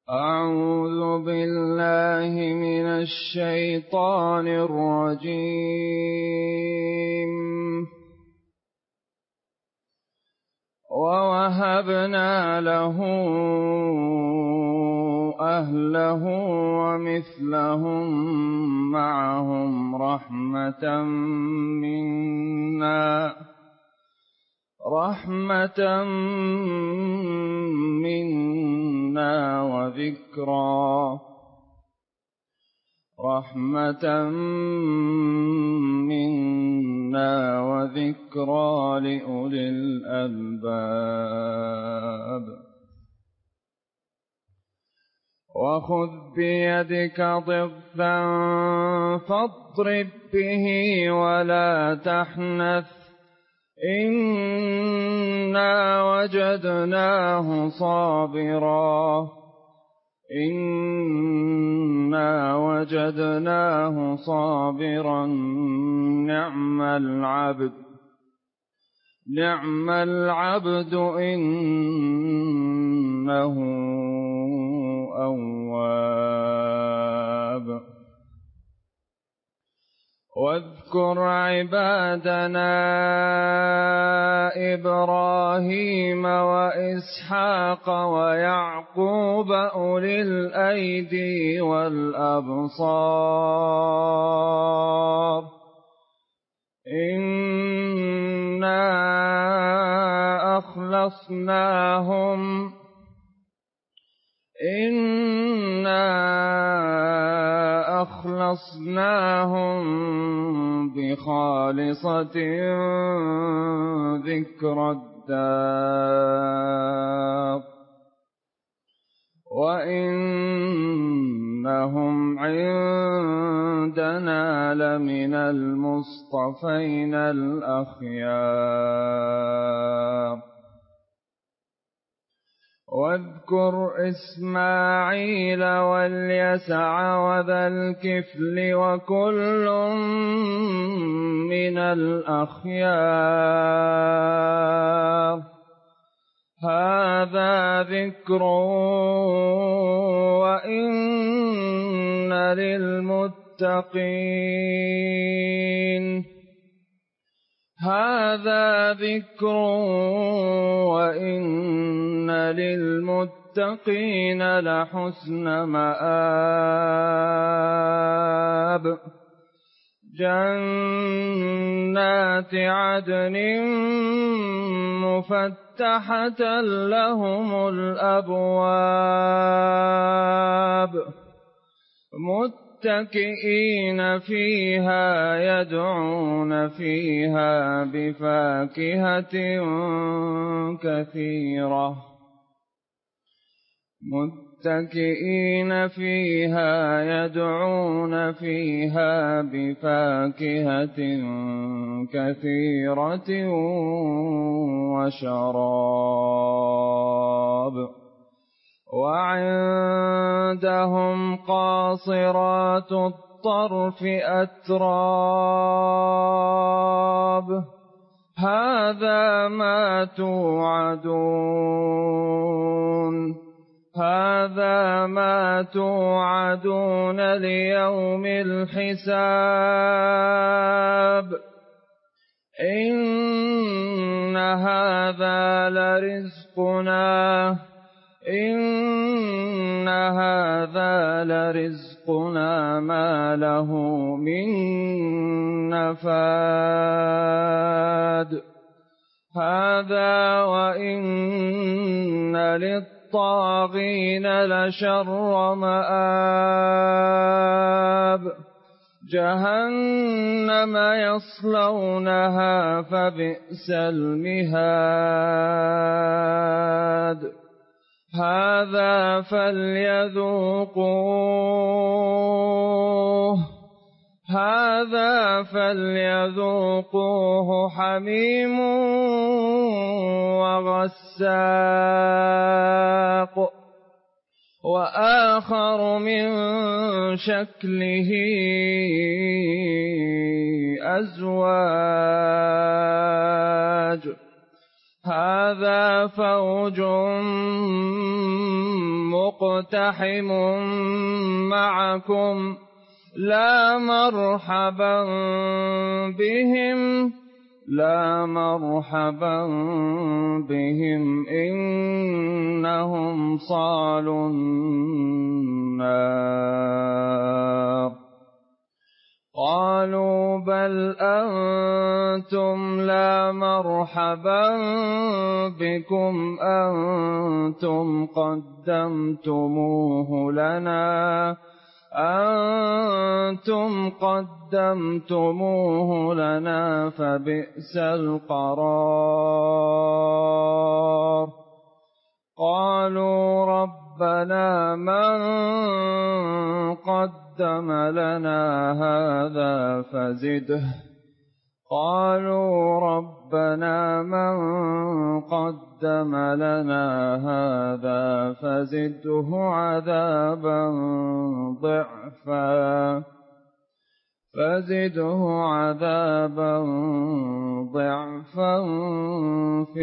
أعوذ بالله من الشيطان الرجيم. ووهبنا له أهله ومثلهم معهم رحمة منا وذكرى لأولي الألباب. وخذ بيدك ضغثا فاضرب به ولا تحنث إنا وجدناه صابرا نعم العبد إنه أواب. واذكر عبادنا إبراهيم وإسحاق ويعقوب أولي الأيدي والأبصار إنا أخلصناهم بخالصة ذكر الدار وإنهم عندنا لمن المصطفين الأخيار. واذكر إسماعيل واليسع وذا الكفل وكل من الأخيار. هذا ذكر وإن للمتقين لحسن مآب. جنات عدن مفتحة لهم الأبواب متكئين فيها يدعون فيها بفاكهة كثيرة وشراب. وعندهم قاصرات الطرف أتراب. هذا ما توعدون ليوم الحساب. إن هذا لرزقنا ما له من نفاد. هذا وإن للطاغين لشر مآب. جهنم يصلونها فبئس المهاد. هذا فليذوقوه حميم وغساق وآخر من شكله أزواج. هذا فوج مقتحم معكم لا مرحبا بهم إنهم صالوا النار. قالوا بل أنتم لا مرحبا بكم أنتم قدمتموه لنا فبئس القرار. قالوا ربنا من قدم لنا هذا فزده عذابا ضعفا في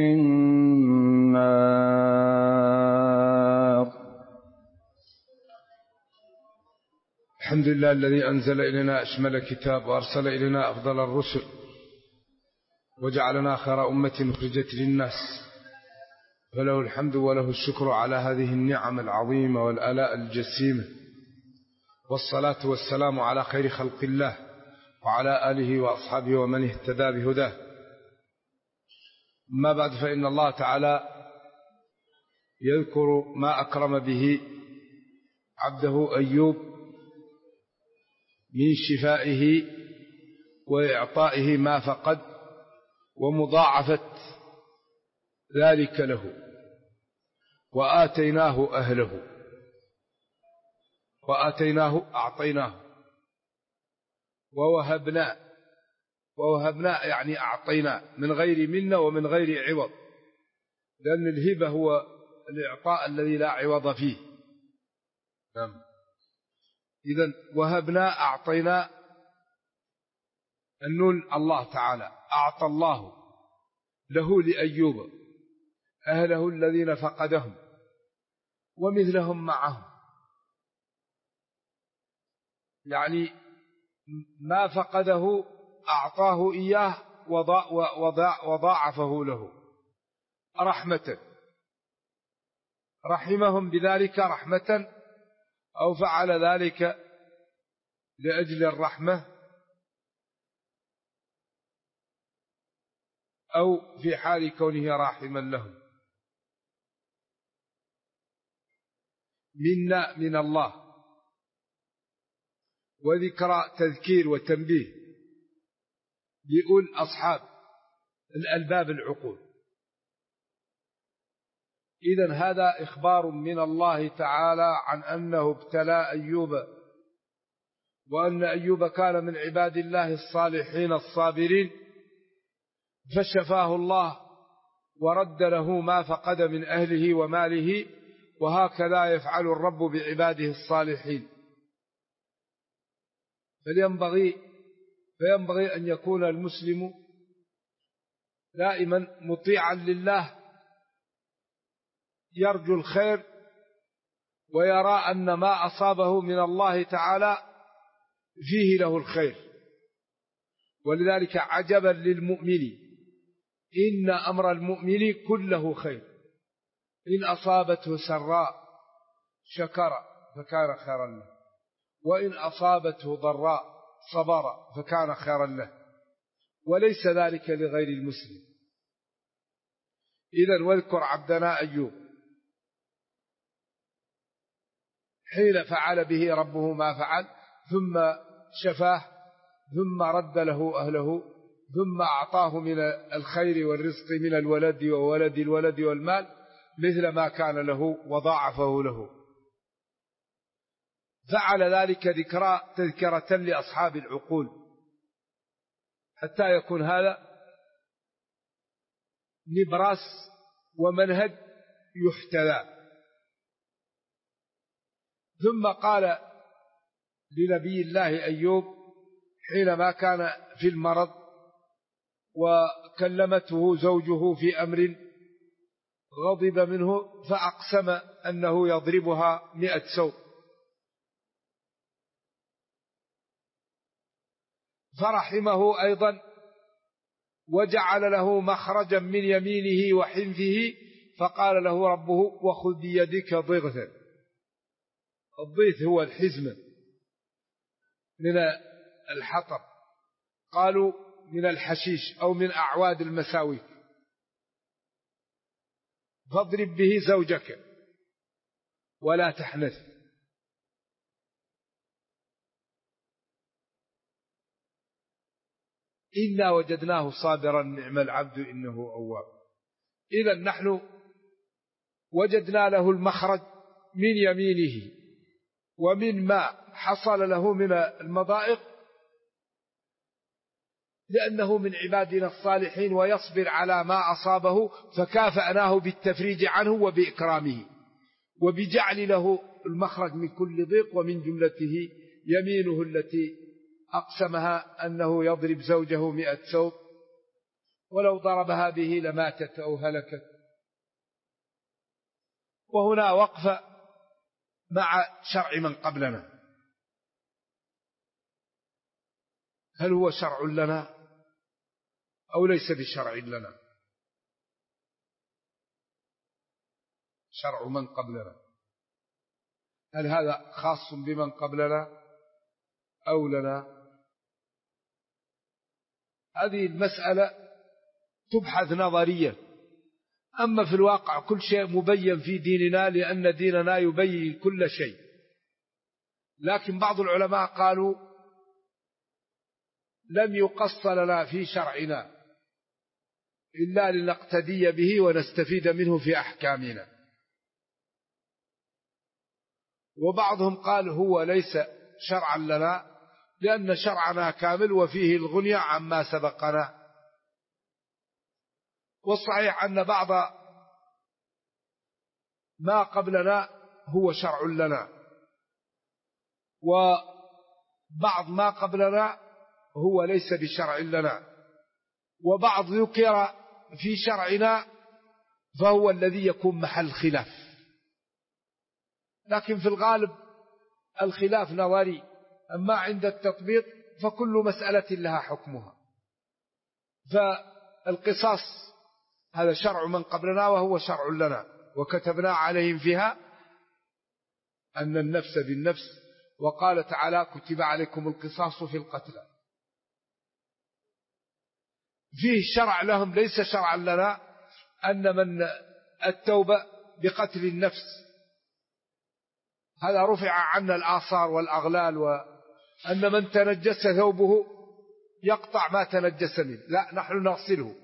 النار. الحمد لله الذي أنزل إلينا أشمل كتاب وأرسل إلينا أفضل الرسل وجعلنا خير أمة أخرجت للناس، فله الحمد وله الشكر على هذه النعم العظيمة والآلاء الجسيمة، والصلاة والسلام على خير خلق الله وعلى آله وأصحابه ومن اهتدى بهداه. ما بعد، فإن الله تعالى يذكر ما أكرم به عبده أيوب من شفائه وإعطائه ما فقد ومضاعفة ذلك له، وآتيناه أهله، أعطيناه، ووهبنا يعني أعطينا من غير منة ومن غير عوض، لأن الهبة هو الإعطاء الذي لا عوض فيه. إذن وهبنا أعطينا النون الله تعالى أعطى الله له لأيوب أهله الذين فقدهم ومثلهم معهم، يعني ما فقده أعطاه إياه وضاعفه له رحمة، رحمهم بذلك رحمة، أو فعل ذلك لأجل الرحمة، أو في حال كونه راحما لهم. منا من الله، وذكرى تذكير وتنبيه لأولي أصحاب الألباب العقول. إذن هذا إخبار من الله تعالى عن أنه ابتلى أيوب، وأن أيوب كان من عباد الله الصالحين الصابرين، فشفاه الله ورد له ما فقد من أهله وماله، وهكذا يفعل الرب بعباده الصالحين. فينبغي أن يكون المسلم دائما مطيعا لله، يرجو الخير ويرى أن ما أصابه من الله تعالى فيه له الخير. ولذلك عجبا للمؤمن إن أمر المؤمن كله خير، إن أصابته سراء شكر فكان خيرا له، وإن أصابته ضراء صبر فكان خيرا له، وليس ذلك لغير المسلم. إذن واذكر عبدنا أيوب حين فعل به ربه ما فعل، ثم شفاه، ثم رد له أهله، ثم أعطاه من الخير والرزق من الولد وولد الولد والمال مثل ما كان له وضاعفه له. فعل ذلك تذكرة لأصحاب العقول، حتى يكون هذا نبراس ومنهج يحتذى. ثم قال لنبي الله أيوب حينما كان في المرض وكلمته زوجه في أمر، غضب منه فأقسم أنه يضربها 100 سوط. فرحمه أيضا وجعل له مخرجا من يمينه وحنفه، فقال له ربه وخذ بيدك ضغثا. الضيث هو الحزمة من الحطب، قالوا من الحشيش أو من أعواد المساويك، فاضرب به زوجك ولا تحنث. إنا وجدناه صابرا نعم العبد إنه أواب. إذا نحن وجدنا له المخرج من يمينه ومن ما حصل له من المضائق، لأنه من عبادنا الصالحين ويصبر على ما أصابه، فكافأناه بالتفريج عنه وبإكرامه وبجعل له المخرج من كل ضيق، ومن جملته يمينه التي أقسمها أنه يضرب زوجه 100 سوط، ولو ضربها به لماتت أو هلكت. وهنا وقفة مع شرع من قبلنا، هل هو شرع لنا أو ليس بشرع لنا؟ شرع من قبلنا، هل هذا خاص بمن قبلنا أو لنا؟ هذه المسألة تبحث نظريا، أما في الواقع كل شيء مبين في ديننا، لأن ديننا يبين كل شيء. لكن بعض العلماء قالوا لم يقص لنا في شرعنا إلا لنقتدي به ونستفيد منه في أحكامنا. وبعضهم قال هو ليس شرعا لنا لأن شرعنا كامل وفيه الغنية عما سبقنا. والصحيح أن بعض ما قبلنا هو شرع لنا، وبعض ما قبلنا هو ليس بشرع لنا، وبعض ذكر في شرعنا فهو الذي يكون محل خلاف. لكن في الغالب الخلاف نظري، أما عند التطبيق فكل مسألة لها حكمها. فالقصاص هذا شرع من قبلنا وهو شرع لنا، وكتبنا عليهم فيها أن النفس بالنفس، وقال تعالى كتب عليكم القصاص في القتلى. فيه شرع لهم ليس شرعا لنا، أن من التوبة بقتل النفس هذا رفع عنا الآثار والأغلال، وأن من تنجس ثوبه يقطع ما تنجس منه، لا نحن نغسله.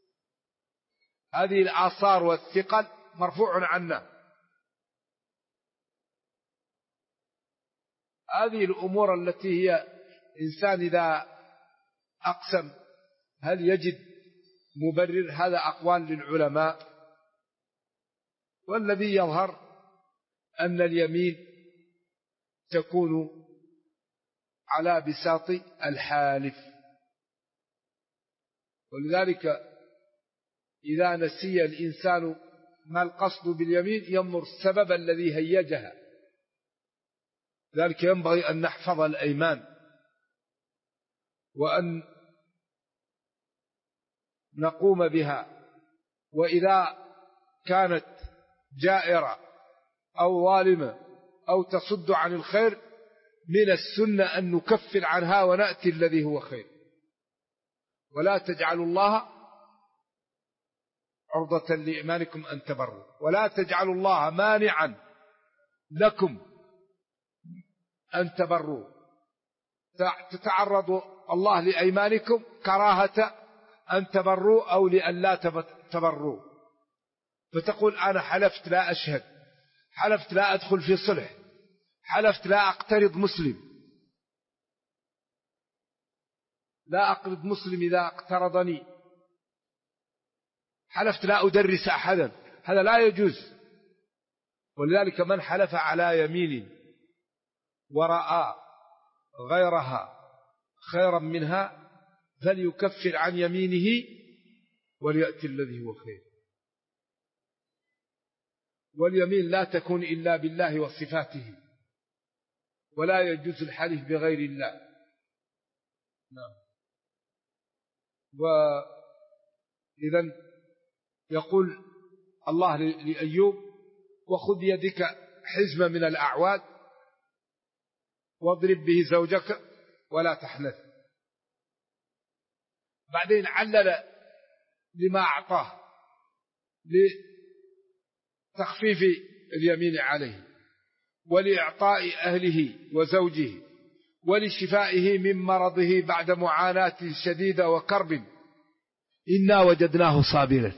هذه الآثار والثقل مرفوع عنا. هذه الأمور التي هي إنسان إذا أقسم هل يجد مبرر، هذا أقوال للعلماء. والذي يظهر أن اليمين تكون على بساط الحالف، ولذلك إذا نسي الإنسان ما القصد باليمين ينظر السبب الذي هيجها. ذلك ينبغي أن نحفظ الأيمان وأن نقوم بها، وإذا كانت جائرة أو ظالمة أو تصد عن الخير من السنة أن نكفر عنها ونأتي الذي هو خير. ولا تجعلوا الله عرضة لإيمانكم أن تبروا، ولا تجعلوا الله مانعا لكم أن تبروا، تتعرض الله لأيمانكم كراهة أن تبروا أو لأن لا تبروا. فتقول أنا حلفت لا أشهد، حلفت لا أدخل في صلح، حلفت لا أقترض مسلم، لا أقرض مسلم إذا اقترضني، حلفت لا أدرس أحدا، هذا لا يجوز. ولذلك من حلف على يمين ورأى غيرها خيرا منها فليكفر عن يمينه وليأتي الذي هو خير. واليمين لا تكون إلا بالله وصفاته، ولا يجوز الحلف بغير الله. نعم. وإذن يقول الله لأيوب: وخذ يدك حزمة من الأعواد واضرب به زوجك ولا تحنث. بعدين علل لما أعطاه لتخفيف اليمين عليه، ولإعطاء أهله وزوجه، ولشفائه من مرضه بعد معاناة شديدة وكرب. إنا وجدناه صابرا،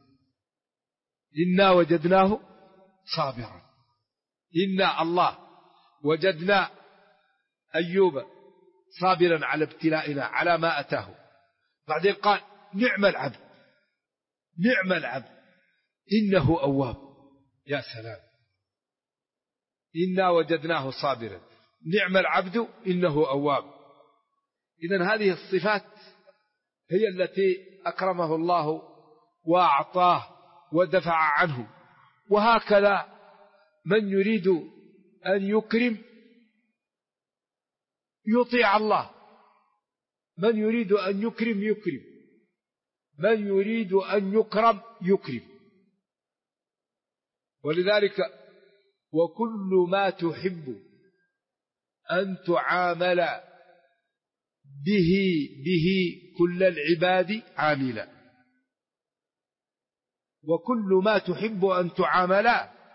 إنا وجدناه صابرا. إنا الله وجدنا أيوب صابرا على ابتلائنا، على ما أتاه. بعدين قال: نعم العبد، نعم العبد إنه أواب. يا سلام، إنا وجدناه صابرا، نعم العبد إنه أواب. إذن هذه الصفات هي التي أكرمه الله وأعطاه ودفع عنه. وهكذا من يريد أن يكرم يطيع الله، من يريد أن يكرم يكرم، من يريد أن يكرم يكرم. ولذلك وكل ما تحب أن تعامل به كل العباد عاملا، وكل ما تحب أن تعامل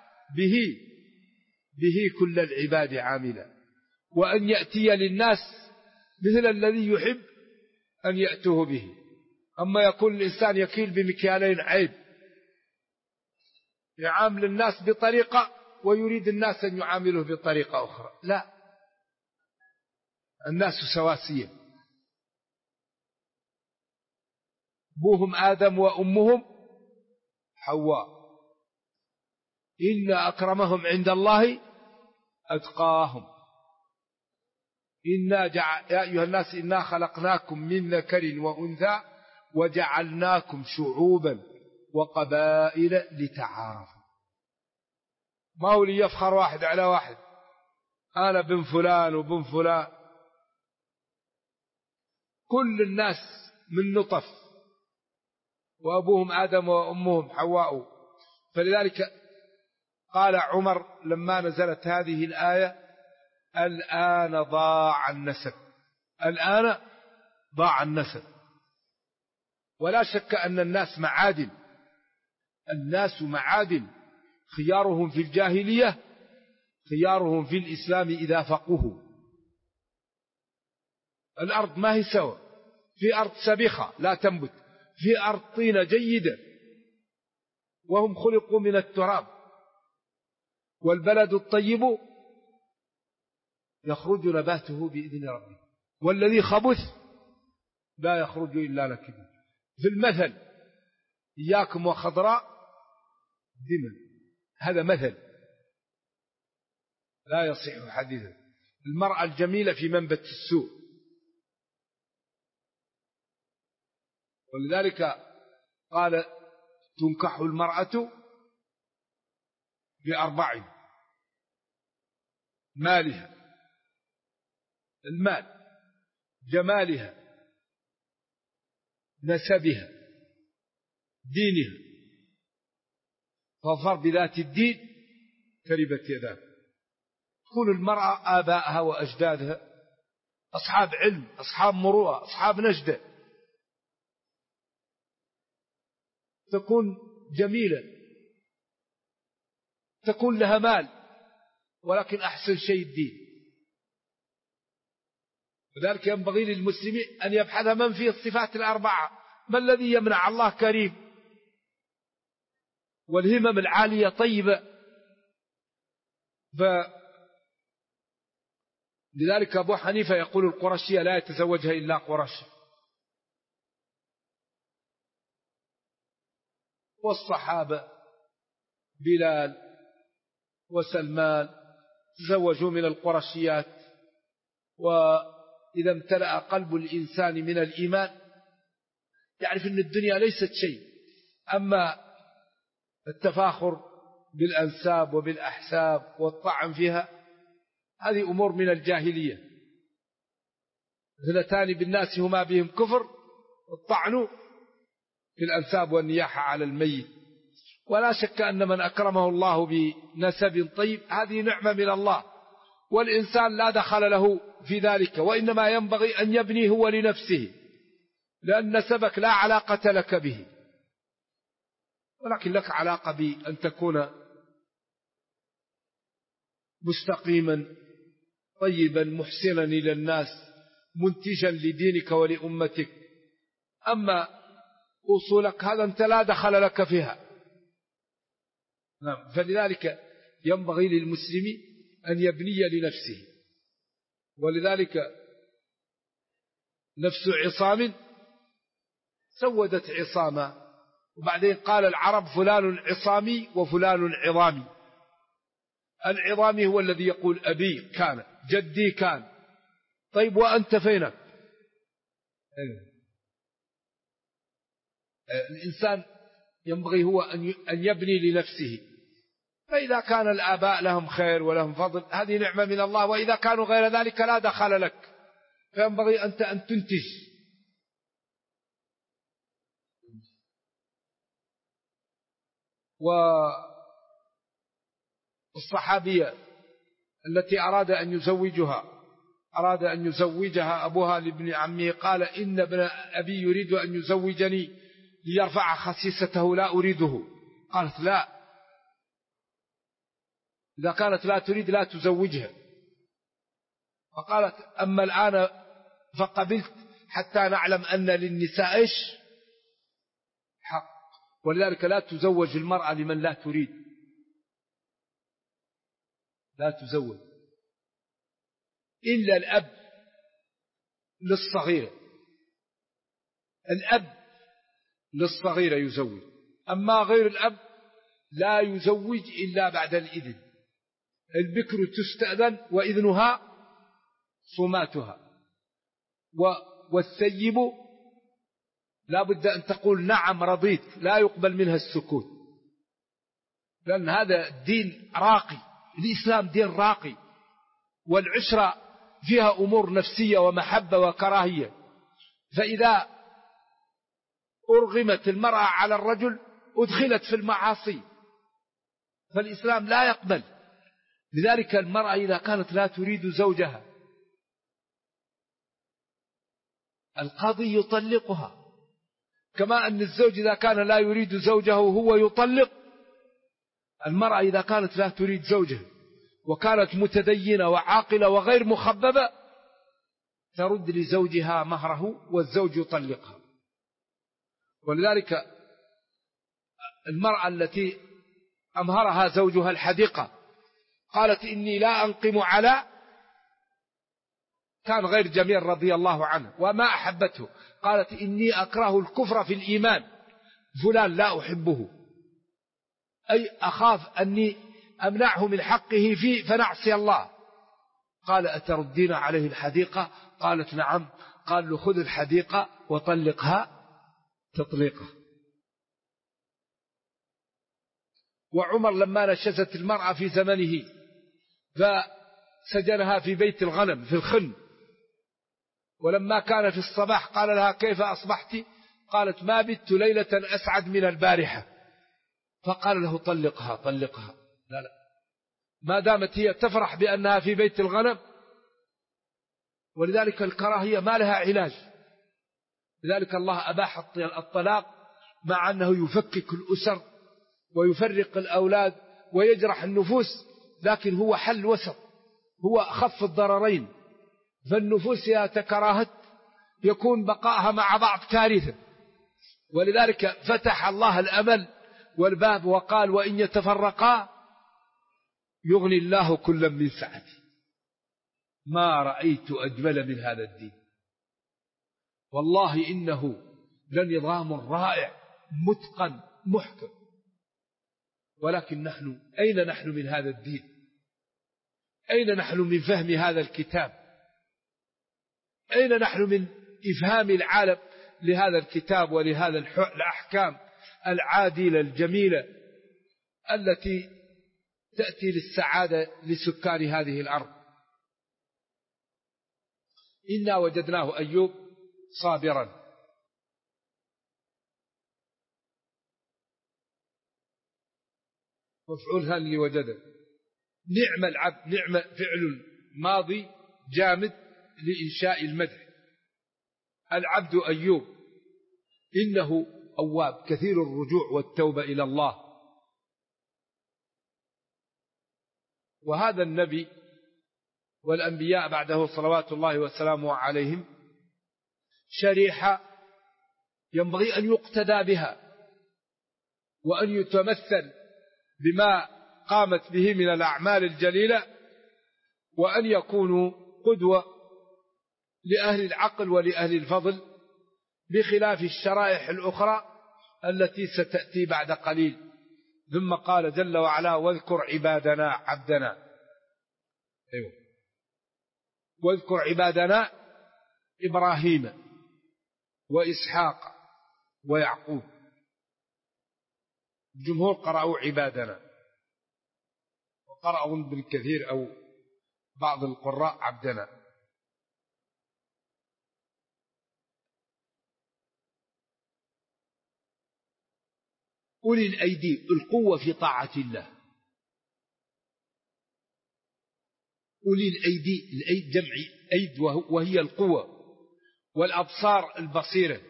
به كل العباد عاملا، وأن يأتي للناس مثل الذي يحب أن يأتوه به. أما يكون الإنسان يكيل بمكيالين عيب، يعامل الناس بطريقة ويريد الناس أن يعامله بطريقة أخرى، لا، الناس سواسية، أبوهم آدم وأمهم حواء، إن أكرمهم عند الله أتقاهم. يا أيها الناس إنا خلقناكم من ذكر وأنثى وجعلناكم شعوبا وقبائل لتعارفوا. ما هو ليفخر واحد على واحد، أنا بن فلان وبن فلان. كل الناس من نطف، وأبوهم آدم وأمهم حواء. فلذلك قال عمر لما نزلت هذه الآية: الآن ضاع النسب، الآن ضاع النسب. ولا شك أن الناس معادن، الناس معادن، خيارهم في الجاهلية خيارهم في الإسلام إذا فقهوا. الأرض ما هي سوا، في أرض سبخة لا تنبت، في أرض طينة جيدة، وهم خلقوا من التراب. والبلد الطيب يخرج نباته بإذن ربه، والذي خبث لا يخرج إلا نكدا. في المثل: إياكم وخضراء دمن، هذا مثل لا يصح حديثا. المرأة الجميلة في منبت السوء. ولذلك قال: تنكح المرأة ب4: مالها، المال، جمالها، نسبها، دينها. فاظفر بذات الدين تربت يداك. تكون المرأة آبائها وأجدادها أصحاب علم، أصحاب مروءة، أصحاب نجدة، تكون جميلة، تكون لها مال، ولكن أحسن شيء الدين. وذلك ينبغي للمسلمين أن يبحث من فيه الصفات الأربعة. ما الذي يمنع؟ الله كريم، والهمم العالية طيبة. لذلك أبو حنيفة يقول: القرشية لا يتزوجها إلا قرش. والصحابة بلال وسلمان تزوجوا من القرشيات. وإذا امتلأ قلب الإنسان من الإيمان يعرف أن الدنيا ليست شيء. أما التفاخر بالأنساب وبالأحساب والطعن فيها، هذه أمور من الجاهلية. اثنتان بالناس هما بهم كفر، الطعن في الأنساب والنياحة على الميت. ولا شك أن من أكرمه الله بنسب طيب هذه نعمة من الله، والإنسان لا دخل له في ذلك، وإنما ينبغي أن يبني هو لنفسه، لأن نسبك لا علاقة لك به، ولكن لك علاقة بأن تكون مستقيما طيبا محسنا إلى الناس منتجا لدينك ولأمتك. أما أصولك هذا أنت لا دخل لك فيها. نعم. فلذلك ينبغي للمسلم أن يبني لنفسه. ولذلك نفس عصام سودت عصاما، وبعدين قال العرب فلان عصامي وفلان عظامي. العظامي هو الذي يقول أبي كان، جدي كان. طيب وأنت فينك؟ الإنسان ينبغي هو أن يبني لنفسه، فإذا كان الآباء لهم خير ولهم فضل هذه نعمة من الله، وإذا كانوا غير ذلك لا دخل لك، فينبغي أنت أن تنتج. والصحابية التي أراد أن يزوجها أبوها لابن عمه، قال إن ابن أبي يريد أن يزوجني ليرفع خسيسته لا أريده. قالت لا، إذا كانت لا تريد لا تزوجها. فقالت أما الآن فقبلت حتى نعلم أن للنساء إيش حق، ولذلك لا تزوج المرأة لمن لا تريد، لا تزوج إلا الأب للصغيرة، الأب للصغيرة يزوج، أما غير الأب لا يزوج إلا بعد الإذن. البكر تستأذن وإذنها صماتها، والثيب لا بد أن تقول نعم رضيت، لا يقبل منها السكوت، لأن هذا دين راقي، الإسلام دين راقي، والعشرة فيها أمور نفسية ومحبة وكراهية. فإذا أرغمت المرأة على الرجل أدخلت في المعاصي، فالإسلام لا يقبل. لذلك المرأة إذا كانت لا تريد زوجها القاضي يطلقها، كما أن الزوج إذا كان لا يريد زوجه هو يطلق. المرأة إذا كانت لا تريد زوجها وكانت متدينة وعاقلة وغير مخببة ترد لزوجها مهره والزوج يطلقها. ولذلك المرأة التي أمهرها زوجها الحديقة قالت إني لا أنقم على، كان غير جميل رضي الله عنه وما أحبته، قالت إني أكره الكفر في الإيمان، فلان لا أحبه، أي أخاف أني أمنعه من حقه فيه فنعصي الله. قال أتردين عليه الحديقة؟ قالت نعم. قال له خذ الحديقة وطلقها تطليقه. وعمر لما نشزت المرأة في زمنه فسجنها في بيت الغنم في الخن، ولما كان في الصباح قال لها كيف أصبحت؟ قالت ما بت ليلة أسعد من البارحة. فقال له طلقها طلقها. لا ما دامت هي تفرح بأنها في بيت الغنم. ولذلك الكراهية ما لها علاج، لذلك الله أباح الطلاق مع أنه يفكك الأسر ويفرق الأولاد ويجرح النفوس، لكن هو حل وسط، هو أخف الضررين. فالنفوس إذا تكراهت يكون بقائها مع بعض كارثة، ولذلك فتح الله الأمل والباب وقال وإن يتفرقا يغني الله كلا من سعته. ما رأيت أجمل من هذا الدين، والله إنه لنظام رائع متقن محكم. ولكن نحن أين نحن من هذا الدين؟ أين نحن من فهم هذا الكتاب؟ أين نحن من إفهام العالم لهذا الكتاب ولهذا الأحكام العادلة الجميلة التي تأتي للسعادة لسكان هذه الأرض. إنا وجدناه أيوب صابرا. مفعول اللي وجده. نعم العبد، نعم فعل ماضي جامد لإنشاء المدح. العبد أيوب إنه أواب كثير الرجوع والتوبة إلى الله. وهذا النبي والأنبياء بعده صلوات الله وسلامه عليهم شريحة ينبغي أن يقتدى بها، وأن يتمثل بما قامت به من الأعمال الجليلة، وأن يكونوا قدوة لأهل العقل ولأهل الفضل، بخلاف الشرائح الأخرى التي ستأتي بعد قليل. ثم قال جل وعلا: واذكر عبادنا عبدنا. أيوه. واذكر عبادنا إبراهيم وإسحاق ويعقوب. الجمهور قرأوا عبادنا، وقرأوا ابن كثير أو بعض القراء عبدنا. أولي الأيدي القوة في طاعة الله. أولي الأيدي، الأيد جمع أيد وهي القوة، والأبصار البصيرة.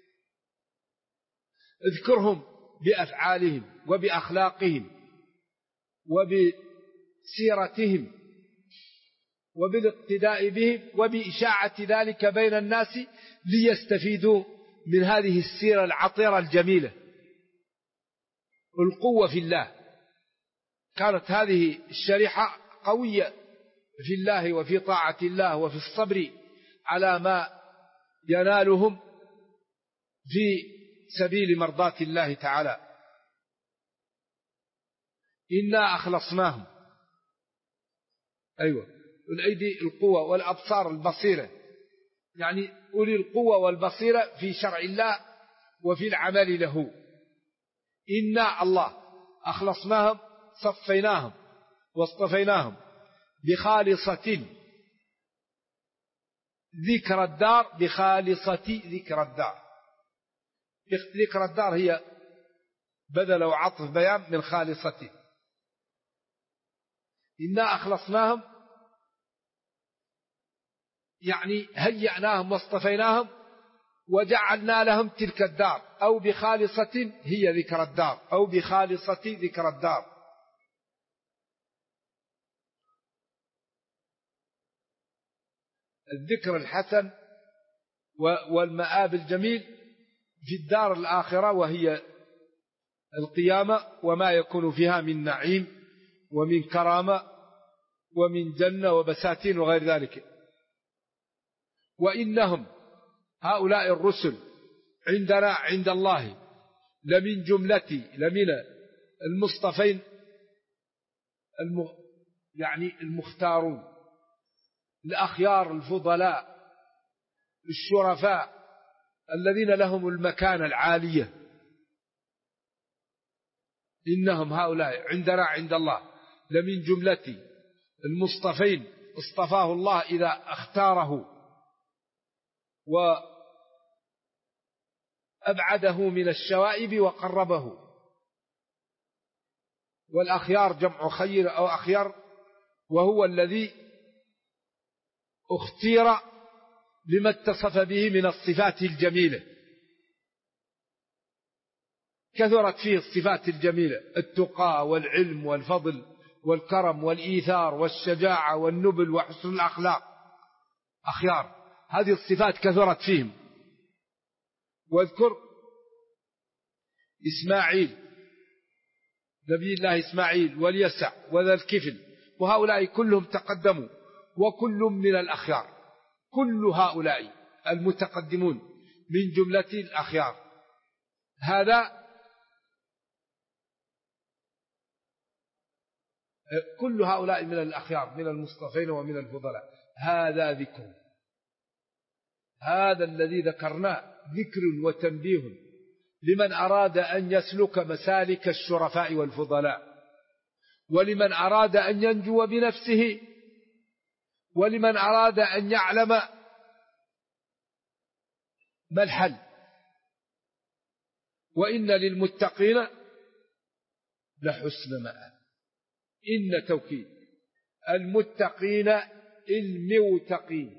اذكرهم بأفعالهم وبأخلاقهم وبسيرتهم وبالاقتداء بهم وبإشاعة ذلك بين الناس ليستفيدوا من هذه السيرة العطرة الجميلة. القوة في الله. كانت هذه الشريحة قوية في الله وفي طاعة الله وفي الصبر على ما ينالهم في سبيل مرضاة الله تعالى. إنا أخلصناهم. أيوة. الأيدي القوة والأبصار البصيرة، يعني أولي القوة والبصيرة في شرع الله وفي العمل له. إنا الله أخلصناهم، صفيناهم واصطفيناهم بخالصة ذكر الدار. بخالصة ذكر الدار. ذكر الدار هي بدل وعطف بيان من خالصة. إنا أخلصناهم يعني هيأناهم واصطفيناهم وجعلنا لهم تلك الدار، أو بخالصة هي ذكر الدار، أو بخالصة ذكر الدار. الذكر الحسن والمآب الجميل في الدار الآخرة، وهي القيامة، وما يكون فيها من نعيم ومن كرامة ومن جنة وبساتين وغير ذلك. وإنهم هؤلاء الرسل عندنا عند الله لمن لمن المصطفين، يعني المختارون، الأخيار الفضلاء الشرفاء الذين لهم المكانة العالية. إنهم هؤلاء عندنا عند الله لمن جملة المصطفين، اصطفاه الله إذا اختاره وأبعده من الشوائب وقربه. والأخيار جمع خير أو أخيار، وهو الذي اختير لما اتصف به من الصفات الجميلة. كثرت فيه الصفات الجميلة: التقى والعلم والفضل والكرم والإيثار والشجاعة والنبل وحسن الأخلاق. أخيار، هذه الصفات كثرت فيهم. واذكر إسماعيل، نبي الله إسماعيل، واليسع وذا الكفل، وهؤلاء كلهم تقدموا، وكل من الأخيار. كل هؤلاء المتقدمون من جملة الأخيار. هذا كل هؤلاء من الأخيار، من المصطفين ومن الفضلاء. هذا ذكر، هذا الذي ذكرناه ذكر وتنبيه لمن أراد أن يسلك مسالك الشرفاء والفضلاء، ولمن أراد أن ينجو بنفسه، ولمن أراد أن يعلم ما الحل. وإن للمتقين لحسن مآب. إن توكيد المتقين الموتقين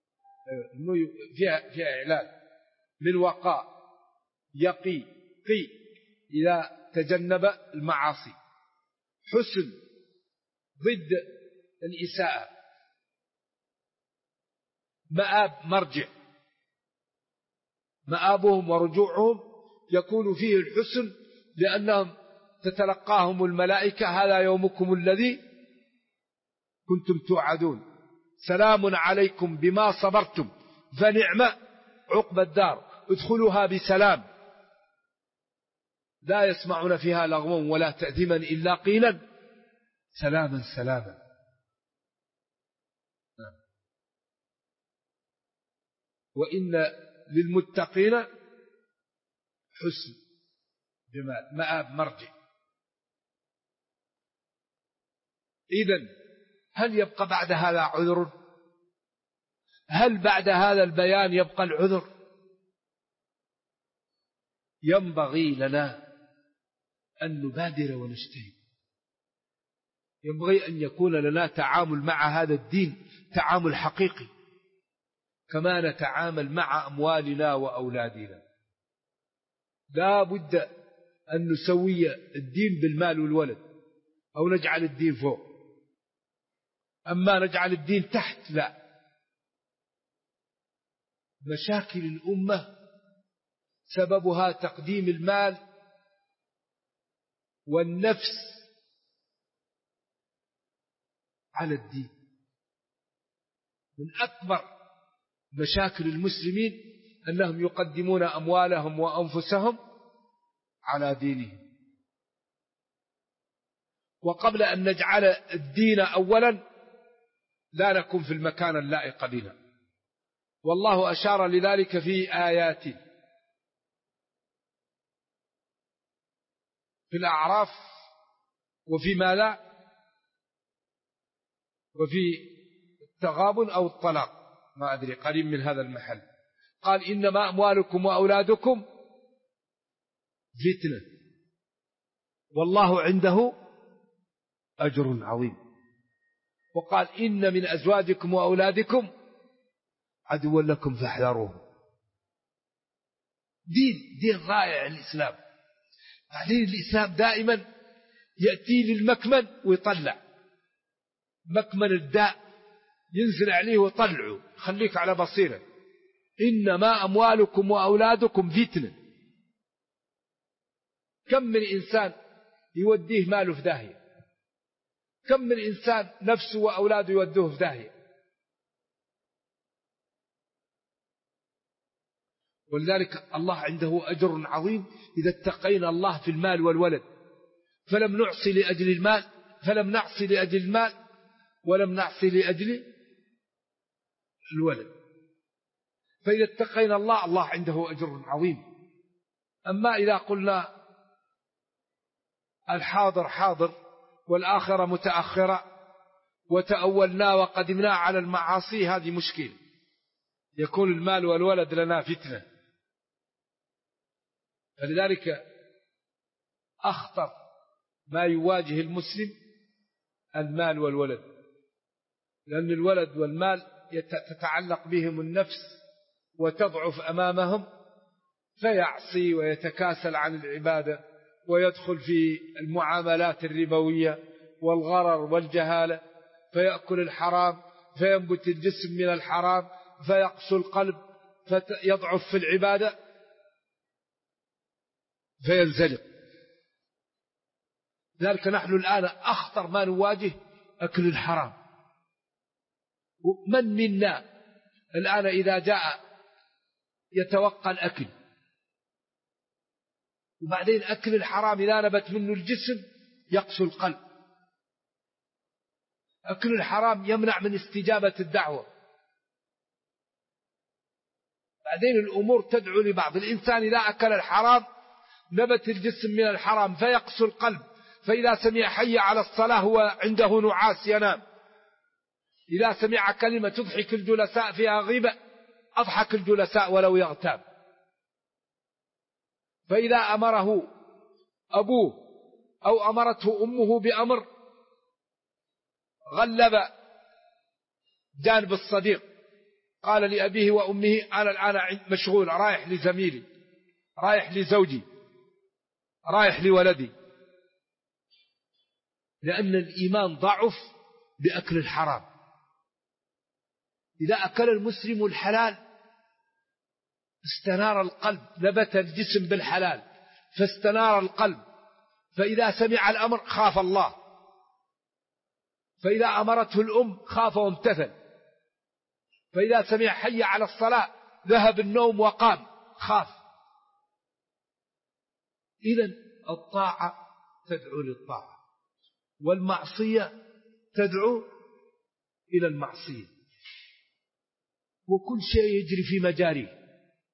فيها إعلان من وقاء يقي قي إذا تجنب المعاصي. حسن ضد الإساءة. مآب مرجع، مآبهم ورجوعهم يكون فيه الحسن، لأنهم تتلقاهم الملائكة هذا يومكم الذي كنتم توعدون، سلام عليكم بما صبرتم فنعم عقبى الدار، ادخلوها بسلام لا يسمعون فيها لغوا ولا تأثيما إلا قيلا سلاما سلاما. وإن للمتقين حسن جمال مآب مرجع. إذن هل يبقى بعد هذا عذر؟ هل بعد هذا البيان يبقى العذر؟ ينبغي لنا أن نبادر ونجتهد. ينبغي أن يكون لنا تعامل مع هذا الدين تعامل حقيقي، كما نتعامل مع أموالنا وأولادنا. لا بد أن نسوي الدين بالمال والولد، أو نجعل الدين فوق. أما نجعل الدين تحت لا. مشاكل الأمة سببها تقديم المال والنفس على الدين. من أكبر مشاكل المسلمين أنهم يقدمون أموالهم وأنفسهم على دينهم. وقبل أن نجعل الدين أولا لا نكون في المكان اللائق بنا. والله أشار لذلك في آيات في الأعراف وفي ما لا، وفي التغابن أو الطلاق، ما أدري قريب من هذا المحل. قال إنما أموالكم وأولادكم فتنة والله عنده أجر عظيم. وقال إن من أزواجكم وأولادكم عدوا لكم فاحذروه. دين رائع الإسلام. بعدين الإسلام دائما يأتي للمكمن ويطلع مكمن الداء، ينزل عليه ويطلعه، خليك على بصيرة. إنما أموالكم وأولادكم فتنة. كم من إنسان يوديه ماله في داهية، كم من إنسان نفسه وأولاده يودوه في داهية. ولذلك الله عنده أجر عظيم إذا اتقينا الله في المال والولد، فلم نعصي لأجل المال، فلم نعصي لأجل المال، ولم نعصي لأجل الولد. فإذا اتقينا الله، الله عنده أجر عظيم. أما إذا قلنا الحاضر حاضر والآخرة متأخرة وتأولنا وقدمنا على المعاصي، هذه مشكلة، يكون المال والولد لنا فتنة. فلذلك أخطر ما يواجه المسلم المال والولد، لأن الولد والمال تتعلق بهم النفس وتضعف أمامهم، فيعصي ويتكاسل عن العبادة ويدخل في المعاملات الربوية والغرر والجهالة، فيأكل الحرام، فينبت الجسم من الحرام، فيقسو القلب، فيضعف في العبادة، فينزلق. ذلك نحن الآن أخطر ما نواجه أكل الحرام. من منا الآن إذا جاء يتوقع الأكل، وبعدين أكل الحرام إذا نبت منه الجسم يقسو القلب. أكل الحرام يمنع من استجابة الدعوة. بعدين الأمور تدعو لبعض. الإنسان إذا أكل الحرام نبت الجسم من الحرام فيقسو القلب، فإذا سمع حي على الصلاة هو عنده نعاس ينام. إذا سمع كلمة تضحك الجلساء فيها غيبة أضحك الجلساء ولو يغتاب. فإذا أمره أبوه أو أمرته أمه بأمر غلب جانب الصديق، قال لأبيه وأمه أنا الآن مشغول، رايح لزميلي، رايح لزوجي، رايح لولدي، لأن الإيمان ضعف بأكل الحرام. إذا أكل المسلم الحلال استنار القلب، نبت الجسم بالحلال فاستنار القلب، فإذا سمع الأمر خاف الله، فإذا أمرته الأم خاف وامتثل، فإذا سمع حي على الصلاة ذهب النوم وقام خاف. إذن الطاعة تدعو للطاعة، والمعصية تدعو إلى المعصية، وكل شيء يجري في مجاريه.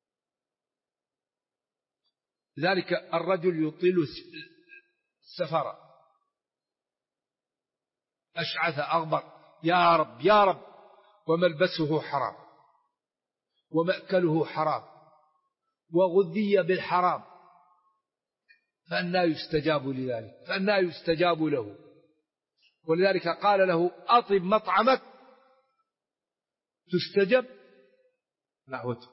لذلك الرجل يطيل السفر أشعث أغبر يا رب يا رب، وملبسه حرام ومأكله حرام وغذي بالحرام، فأنى يستجاب لذلك، فأنى يستجاب له. ولذلك قال له أطب مطعمك تستجب دعوته.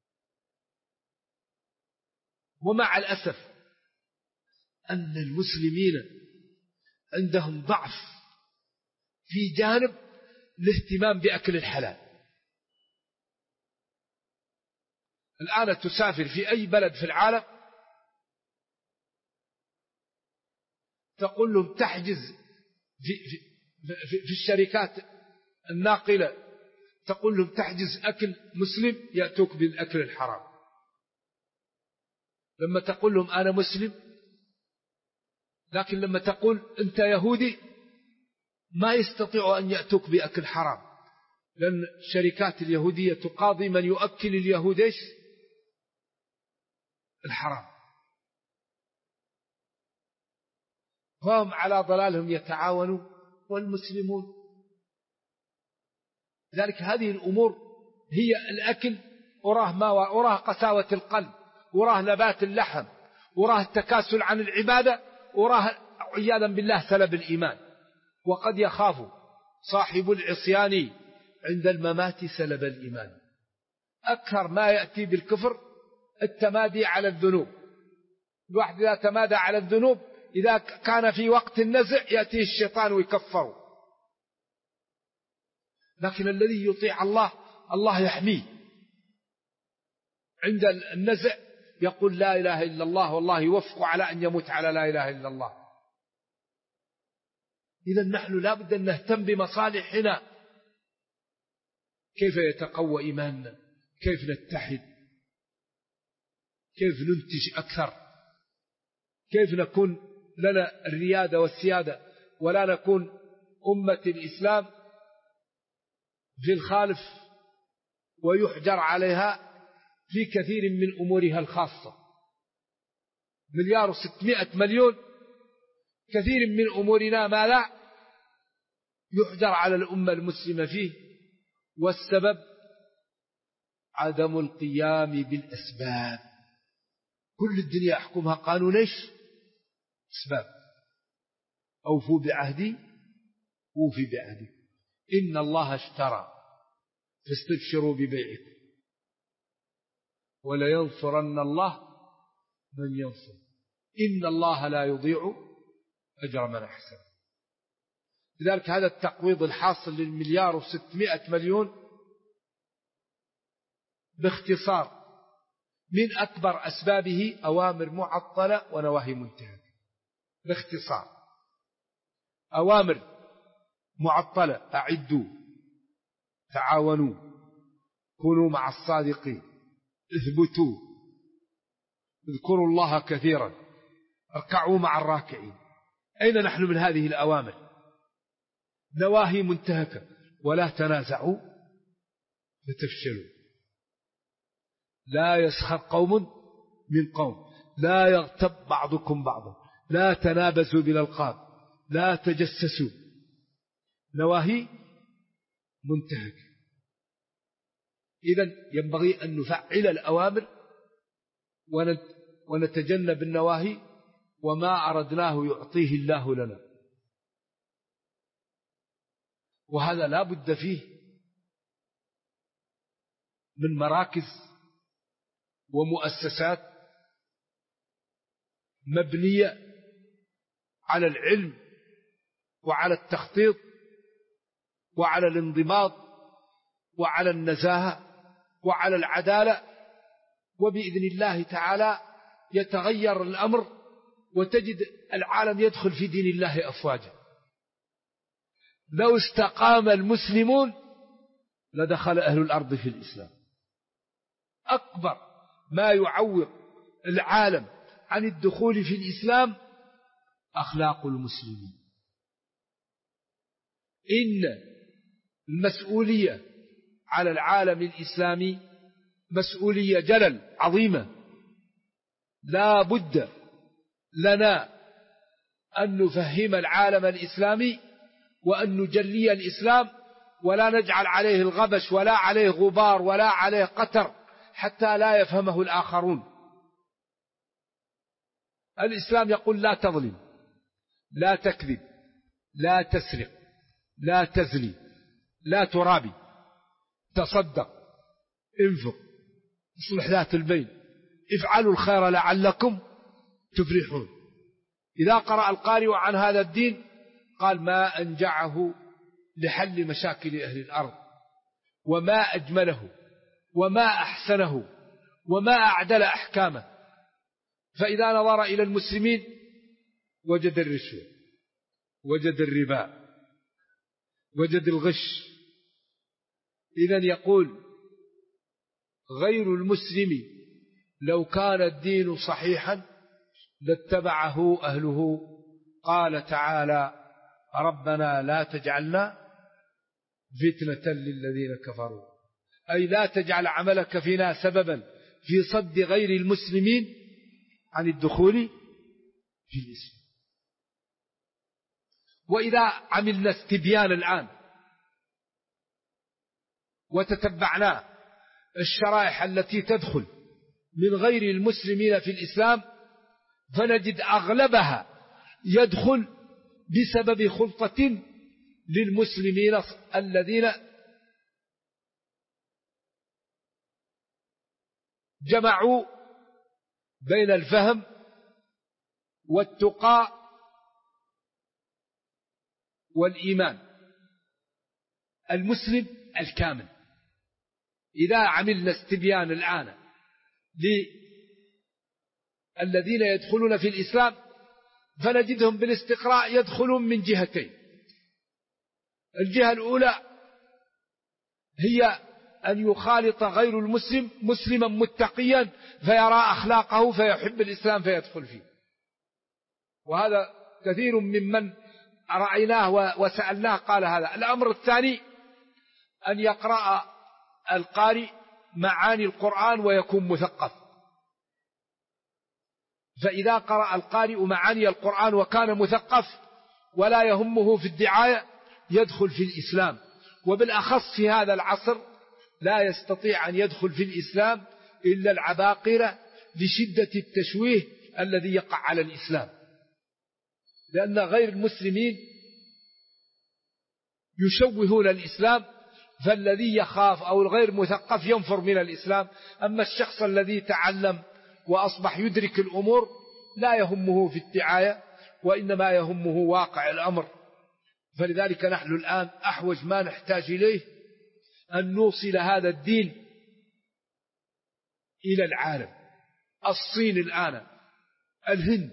ومع الأسف أن المسلمين عندهم ضعف في جانب الاهتمام بأكل الحلال. الآن تسافر في أي بلد في العالم تقول لهم تحجز في الشركات الناقلة، تقول لهم تحجز أكل مسلم يأتوك بالأكل الحرام. لما تقول لهم أنا مسلم، لكن لما تقول أنت يهودي ما يستطيعوا أن يأتوك بأكل حرام، لأن الشركات اليهودية تقاضي من يؤكل اليهود إيش؟ الحرام. فهم على ضلالهم يتعاونون والمسلمون. لذلك هذه الأمور هي الأكل، وراه قساوة القلب، وراه نبات اللحم، وراه التكاسل عن العبادة، وراه عياذا بالله سلب الإيمان. وقد يخاف صاحب العصيان عند الممات سلب الإيمان. أكثر ما يأتي بالكفر التمادي على الذنوب. الواحد إذا تمادى على الذنوب إذا كان في وقت النزع يأتيه الشيطان ويكفره. لكن الذي يطيع الله الله يحميه. عند النزع يقول لا إله إلا الله، والله يوفق على أن يموت على لا إله إلا الله. إذا نحن لا بد أن نهتم بمصالحنا. كيف يتقوى إيماننا؟ كيف نتحد؟ كيف ننتج أكثر؟ كيف نكون لنا الريادة والسيادة، ولا نكون أمة الإسلام في الخالف ويحجر عليها في كثير من أمورها الخاصة. 1,600,000,000 كثير من أمورنا ما لا يحجر على الأمة المسلمة فيه، والسبب عدم القيام بالأسباب. كل الدنيا يحكمها قانون إيش؟ أسباب. أوفوا بعهدي أوفي بعهدي، إن الله اشترى فاستبشروا ببيعكم ولينصرن الله من ينصر، إن الله لا يضيع أجر من أحسن. لذلك هذا التقويض الحاصل ل1,600,000,000 باختصار من أكبر أسبابه أوامر معطلة ونواهي منتهكة. باختصار أوامر معطلة: أعدوا، تعاونوا، كونوا مع الصادقين، اثبتوا، اذكروا الله كثيرا، اركعوا مع الراكعين. أين نحن من هذه الأوامر؟ نواهي منتهكة: ولا تنازعوا فتفشلوا، لا يسخر قوم من قوم، لا يغتب بعضكم بعضا، لا تنابزوا بالألقاب، لا تجسسوا، نواهي منتهكة. إذن ينبغي أن نفعل الأوامر ونتجنب النواهي، وما أردناه يعطيه الله لنا، وهذا لا بد فيه من مراكز ومؤسسات مبنية على العلم وعلى التخطيط وعلى الانضباط وعلى النزاهة وعلى العدالة، وبإذن الله تعالى يتغير الأمر وتجد العالم يدخل في دين الله أفواجا. لو استقام المسلمون لدخل أهل الأرض في الإسلام. أكبر ما يعوق العالم عن الدخول في الإسلام أخلاق المسلمين. إن المسؤولية على العالم الإسلامي مسؤولية جلل عظيمة، لا بد لنا أن نفهم العالم الإسلامي وأن نجلي الإسلام، ولا نجعل عليه الغبش ولا عليه غبار ولا عليه قتر حتى لا يفهمه الآخرون. الإسلام يقول لا تظلم، لا تكذب، لا تسرق، لا تزني، لا ترابي، تصدق، انفق، اصلح ذات البين، افعلوا الخير لعلكم تفلحون. إذا قرأ القارئ عن هذا الدين قال ما أنجعه لحل مشاكل أهل الأرض، وما أجمله، وما أحسنه، وما أعدل أحكامه. فإذا نظر إلى المسلمين وجد الرشوة، وجد الربا، وجد الغش. إذن يقول غير المسلم لو كان الدين صحيحا لاتبعه أهله. قال تعالى ربنا لا تجعلنا فتنة للذين كفروا، أي لا تجعل عملك فينا سببا في صد غير المسلمين عن الدخول في الإسلام. وإذا عملنا استبيان الآن وتتبعنا الشرائح التي تدخل من غير المسلمين في الإسلام فنجد أغلبها يدخل بسبب خلطة للمسلمين الذين جمعوا بين الفهم والتقى والإيمان. المسلم الكامل إذا عملنا استبيان الآن للذين يدخلون في الإسلام فنجدهم بالاستقراء يدخلون من جهتين. الجهة الأولى هي أن يخالط غير المسلم مسلما متقيا فيرى أخلاقه فيحب الإسلام فيدخل فيه، وهذا كثير ممن رأيناه وسألناه قال هذا. الأمر الثاني أن يقرأ القارئ معاني القرآن ويكون مثقف، فإذا قرأ القارئ معاني القرآن وكان مثقف ولا يهمه في الدعاية يدخل في الإسلام. وبالأخص في هذا العصر لا يستطيع أن يدخل في الإسلام إلا العباقرة لشدة التشويه الذي يقع على الإسلام، لأن غير المسلمين يشوهون الإسلام، فالذي يخاف أو الغير مثقف ينفر من الإسلام. أما الشخص الذي تعلم وأصبح يدرك الأمور لا يهمه في الدعاية وإنما يهمه واقع الأمر. فلذلك نحن الآن أحوج ما نحتاج إليه أن نوصل هذا الدين إلى العالم. الصين الآن، الهند،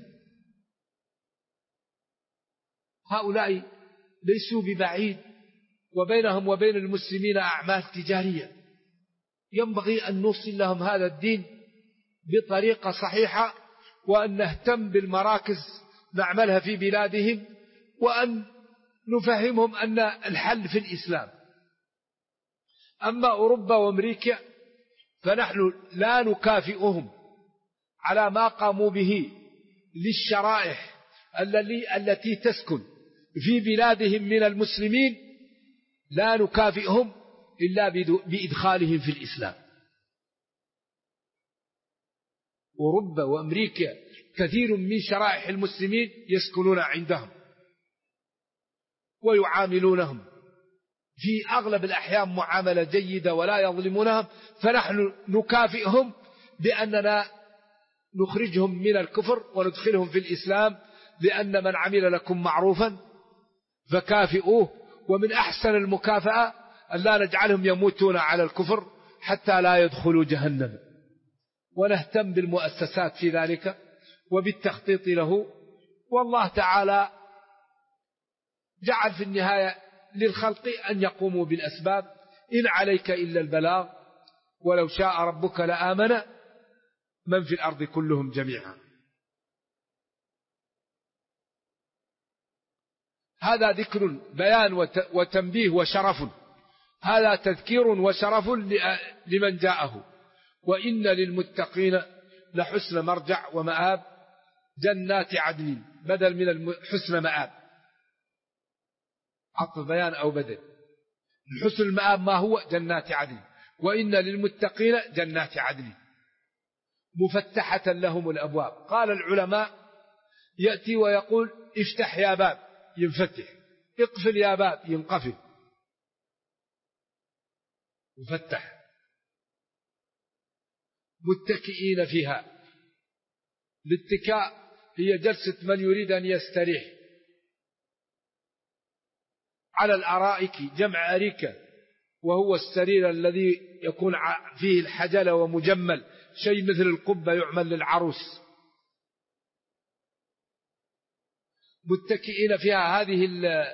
هؤلاء ليسوا ببعيد وبينهم وبين المسلمين أعمال تجارية، ينبغي أن نوصل لهم هذا الدين بطريقة صحيحة، وأن نهتم بالمراكز نعملها في بلادهم، وأن نفهمهم أن الحل في الإسلام. أما أوروبا وأمريكا فنحن لا نكافئهم على ما قاموا به للشرائح التي تسكن في بلادهم من المسلمين لا نكافئهم إلا بإدخالهم في الإسلام. أوروبا وأمريكا كثير من شرائح المسلمين يسكنون عندهم ويعاملونهم في أغلب الأحيان معاملة جيدة ولا يظلمونهم، فنحن نكافئهم بأننا نخرجهم من الكفر وندخلهم في الإسلام، لأن من عمل لكم معروفا فكافئوه. ومن أحسن المكافأة أن لا نجعلهم يموتون على الكفر حتى لا يدخلوا جهنم، ونهتم بالمؤسسات في ذلك وبالتخطيط له. والله تعالى جعل في النهاية للخلق أن يقوموا بالأسباب، إن عليك إلا البلاغ، ولو شاء ربك لآمن من في الأرض كلهم جميعا. هذا ذكر بيان وتنبيه وشرف، هذا تذكير وشرف لمن جاءه. وإن للمتقين لحسن مرجع ومآب، جنات عدن بدل من حسن مآب، عطف بيان أو بدل. حسن المآب ما هو؟ جنات عدن. وإن للمتقين جنات عدن مفتحة لهم الأبواب. قال العلماء يأتي ويقول افتح يا باب ينفتح، اقفل يا باب ينقفل، مفتح. متكئين فيها، الاتكاء هي جلسة من يريد أن يستريح على الأرائك، جمع أريكة، وهو السرير الذي يكون فيه الحجلة ومجمل، شيء مثل القبة يعمل للعروس. متكئين فيها، هذه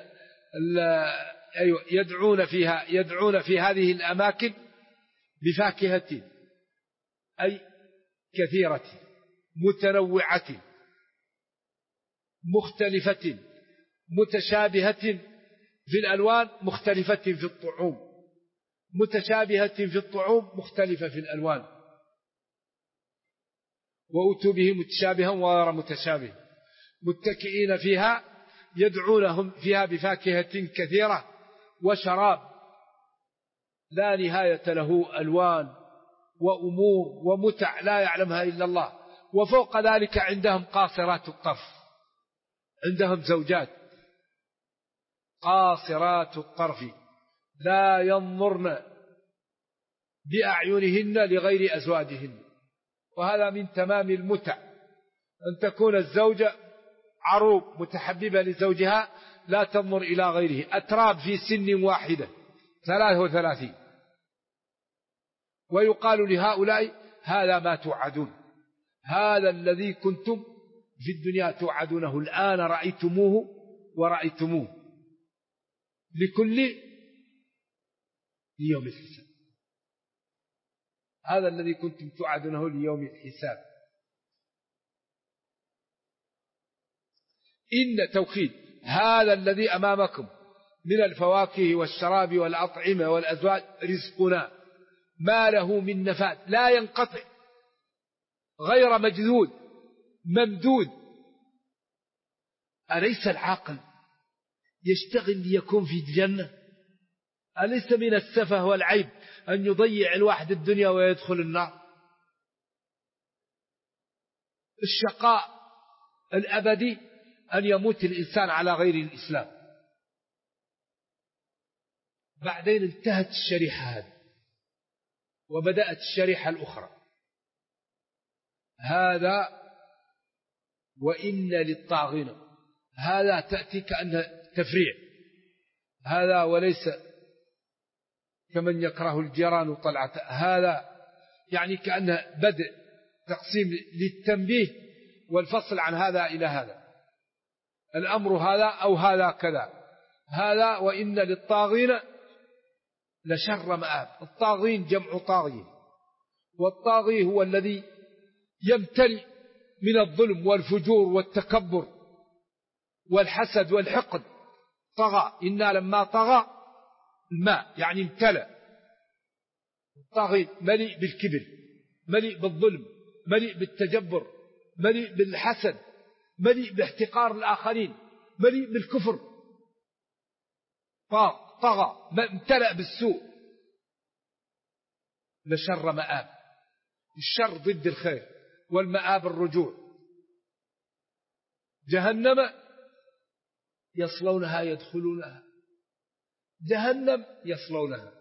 يدعون في هذه الأماكن بفاكهة، أي كثيرة متنوعة مختلفة متشابهة في الألوان، مختلفة في الطعوم، متشابهة في الطعوم مختلفة في الألوان. وأتوا به متشابها وغير متشابه. متكئين فيها يدعونهم فيها بفاكهة كثيرة وشراب لا نهاية له، ألوان وأمور ومتع لا يعلمها إلا الله. وفوق ذلك عندهم قاصرات الطرف، عندهم زوجات قاصرات الطرف لا ينظرن بأعينهن لغير أزواجهن. وهذا من تمام المتع، أن تكون الزوجة عروب متحببة لزوجها لا تنظر إلى غيره، أتراب في سن واحدة 33، ويقال لهؤلاء هذا ما توعدون، هذا الذي كنتم في الدنيا توعدونه الآن رأيتموه ورأيتموه، لكل يوم الحساب. هذا الذي كنتم توعدونه ليوم الحساب. إن توكيد هذا الذي أمامكم من الفواكه والشراب والأطعمة والأزواج رزقنا ما له من نفاد، لا ينقطع، غير مجذود ممدود. أليس العاقل يشتغل ليكون في الجنة؟ أليس من السفه والعيب أن يضيع الواحد الدنيا ويدخل النار؟ الشقاء الأبدي أن يموت الإنسان على غير الإسلام. بعدين انتهت الشريحة هذه وبدأت الشريحة الأخرى. هذا وإن للطاغين، هذا تأتي كأنها تفريع، هذا وليس كمن يكره الجيران طلعة، هذا يعني كأنه بدء تقسيم للتنبيه والفصل عن هذا إلى هذا، الأمر هذا أو هذا كذا. هذا وإن للطاغين لشر مآب. الطاغين جمع طاغي، والطاغي هو الذي يمتلئ من الظلم والفجور والتكبر والحسد والحقد. طغى، إنا لما طغى الماء يعني امتلأ. الطاغي مليء بالكبر، مليء بالظلم، مليء بالتجبر، مليء بالحسد، مليء باحتقار الآخرين، مليء بالكفر، طغى، امتلأ بالسوء، لشر مآب. الشر ضد الخير، والمآب الرجوع. جهنم يصلونها يدخلونها، جهنم يصلونها،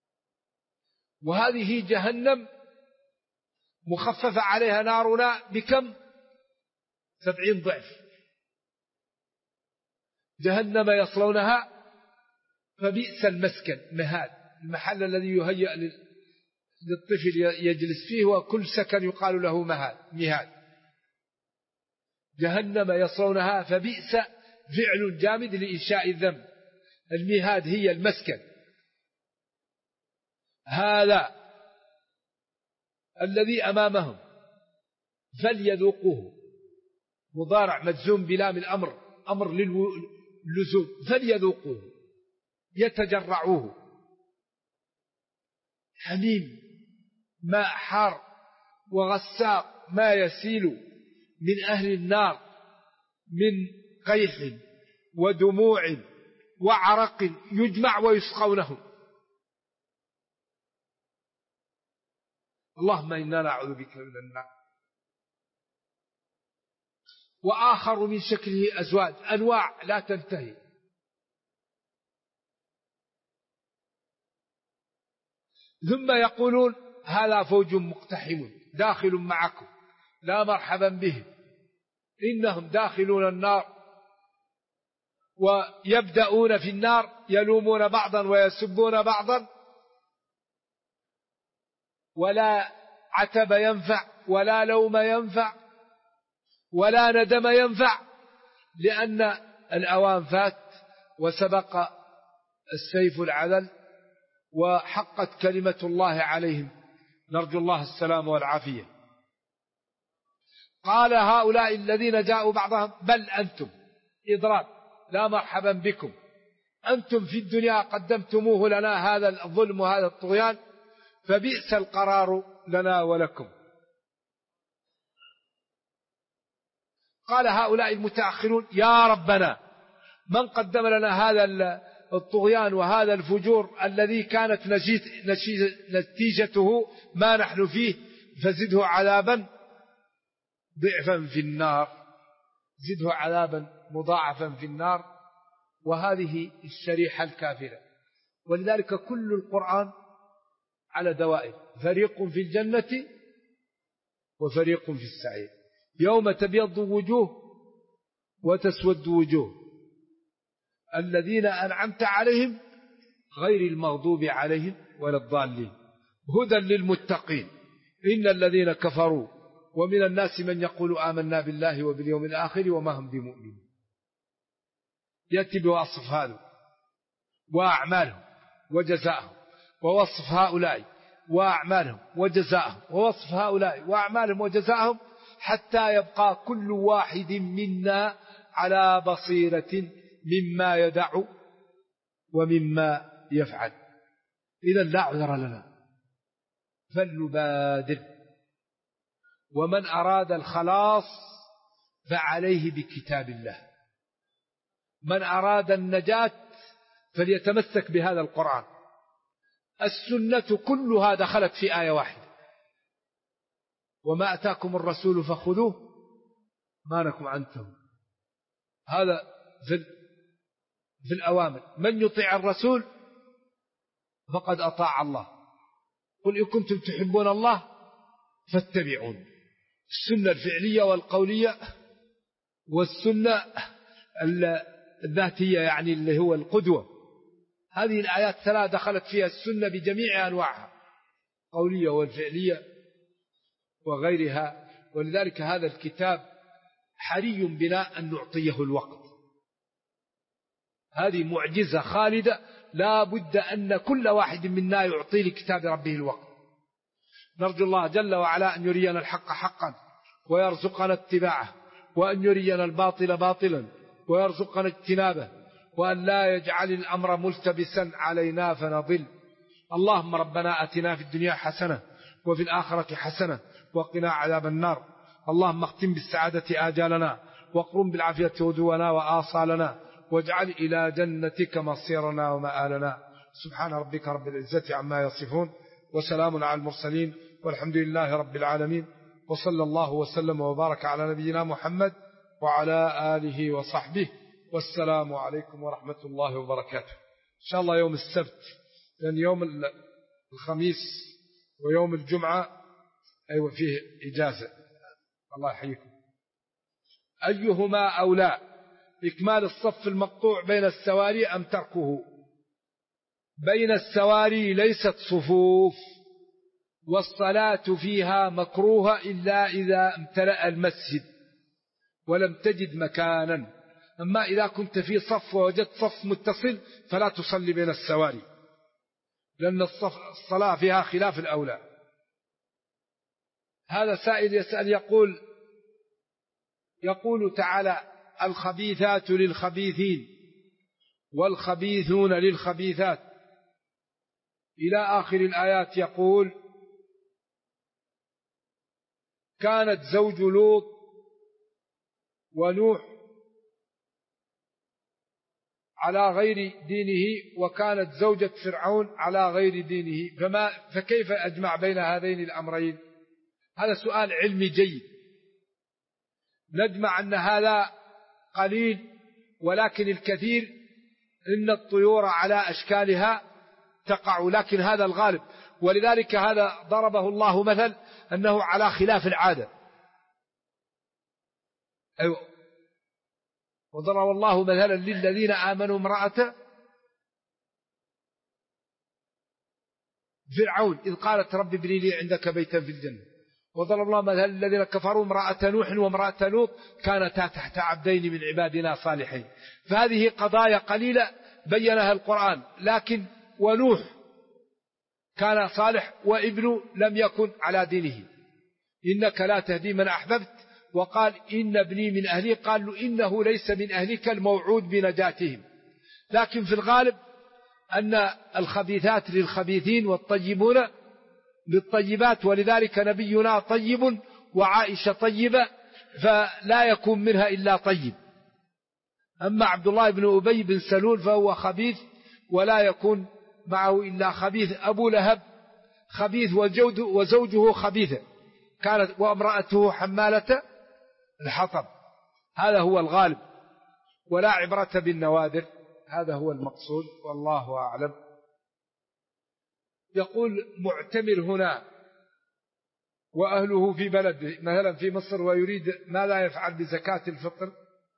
وهذه جهنم مخففة عليها نارنا بكم؟ 70 ضعف. جهنم يصلونها فبئس المسكن، مهاد، المحل الذي يهيأ للطفل يجلس فيه، وكل سكن يقال له مهاد. جهنم يصلونها فبئس فعل جامد لإنشاء الذنب، المهاد هي المسكن. هذا الذي أمامهم فليذوقوه، مضارع مجزوم بلام الأمر، أمر للزوم، فليذوقوه يتجرعوه. حميم، ماء حار وغساق، ما يسيل من أهل النار من قيح ودموع وعرق يجمع ويسقونه. اللهم إنا نعوذ بك من النار. وآخر من شكله أزواج، أنواع لا تنتهي. ثم يقولون هذا فوج مقتحم داخل معكم لا مرحبا بهم، إنهم داخلون النار ويبدأون في النار يلومون بعضا ويسبون بعضا، ولا عتب ينفع ولا لوم ينفع ولا ندم ينفع، لأن الأوان فات وسبق السيف العدل وحقت كلمة الله عليهم، نرجو الله السلام والعافية. قال هؤلاء الذين جاءوا بعضهم بل أنتم، إضراب، لا مرحبا بكم، أنتم في الدنيا قدمتموه لنا هذا الظلم وهذا الطغيان، فبئس القرار لنا ولكم. قال هؤلاء المتأخرون يا ربنا من قدم لنا هذا الطغيان وهذا الفجور الذي كانت نتيجته ما نحن فيه، فزده عذابا ضعفا في النار، زده عذابا مضاعفا في النار. وهذه الشريحة الكافرة. ولذلك كل القرآن على دوائر، فريق في الجنة وفريق في السعير، يوم تبيض وجوه وتسود وجوه، الذين أنعمت عليهم غير المغضوب عليهم ولا الضالين، هدى للمتقين. إن الذين كفروا ومن الناس من يقول آمنا بالله وباليوم الآخر وما هم بمؤمنين. يأتي بوصف هذا وأعمالهم وجزاءهم، ووصف هؤلاء وأعمالهم وجزاءهم، ووصف هؤلاء وأعمالهم وجزاءهم، حتى يبقى كل واحد منا على بصيرة مما يدع ومما يفعل. إذن لا عذر لنا، فلنبادر. ومن أراد الخلاص فعليه بكتاب الله، من أراد النجاة فليتمسك بهذا القرآن. السنة كلها دخلت في آية واحدة، وما أتاكم الرسول فخذوه ما نهاكم عنه. هذا في الأوامر، من يطيع الرسول فقد أطاع الله، قل إن كنتم تحبون الله فاتبعون. السنة الفعلية والقولية، والسنة الذاتية يعني اللي هو القدوة. هذه الآيات 3 دخلت فيها السنة بجميع أنواعها، قولية والفعلية وغيرها. ولذلك هذا الكتاب حري بنا أن نعطيه الوقت. هذه معجزة خالدة، لا بد أن كل واحد منا يعطي لكتاب ربه الوقت. نرجو الله جل وعلا أن يرينا الحق حقا ويرزقنا اتباعه، وأن يرينا الباطل باطلا ويرزقنا اجتنابه، وأن لا يجعل الأمر ملتبسا علينا فنضل. اللهم ربنا أتنا في الدنيا حسنة وفي الآخرة حسنة وقنا عذاب النار. اللهم اختم بالسعادة آجالنا واقرم بالعافية غدونا وآصالنا، واجعل إلى جنتك مصيرنا ومآلنا. سبحان ربك رب العزة عما يصفون، وسلام على المرسلين، والحمد لله رب العالمين، وصلى الله وسلم وبارك على نبينا محمد وعلى آله وصحبه، والسلام عليكم ورحمة الله وبركاته. إن شاء الله يوم السبت، لأن يوم الخميس ويوم الجمعة فيه إجازة. الله يحييكم. أيهما أولى، إكمال الصف المقطوع بين السواري أم تركه؟ بين السواري ليست صفوف، والصلاة فيها مكروهة إلا إذا امتلأ المسجد ولم تجد مكانا. أما إذا كنت في صف ووجدت صف متصل فلا تصلي بين السواري، لأن الصلاة فيها خلاف الأولى. هذا سائل يسأل يقول تعالى: الخبيثات للخبيثين والخبيثون للخبيثات، إلى آخر الآيات. يقول: كانت زوج لوط ونوح على غير دينه، وكانت زوجة فرعون على غير دينه، فكيف أجمع بين هذين الأمرين؟ هذا سؤال علمي جيد. نجمع أن هذا قليل، ولكن الكثير إن الطيور على أشكالها تقع، لكن هذا الغالب. ولذلك هذا ضربه الله مثل أنه على خلاف العادة. أيوة. وضرب الله مثلا للذين آمنوا امرأة فرعون إذ قالت رب ابني لي عندك بيتا في الجنة. وضرب الله مثلا للذين كفروا امرأة نوح وامرأة لوط كانتا تحت عبدين من عبادنا صالحين. فهذه قضايا قليلة بينها القرآن. لكن ونوح كان صالح وابنه لم يكن على دينه. إنك لا تهدي من أحببت، وقال إن ابني من أهلي، قال له إنه ليس من أهلك الموعود بنجاتهم. لكن في الغالب أن الخبيثات للخبيثين والطيبون للطيبات، ولذلك نبينا طيب وعائشة طيبة، فلا يكون منها إلا طيب. أما عبد الله بن أبي بن سلول فهو خبيث ولا يكون معه إلا خبيث. أبو لهب خبيث وزوجه خبيثة كانت، وامرأته حمالة الحطب. هذا هو الغالب، ولا عبرة بالنوادر. هذا هو المقصود، والله أعلم. يقول: معتمر هنا وأهله في بلده مثلا في مصر، ويريد ماذا يفعل بزكاة الفطر؟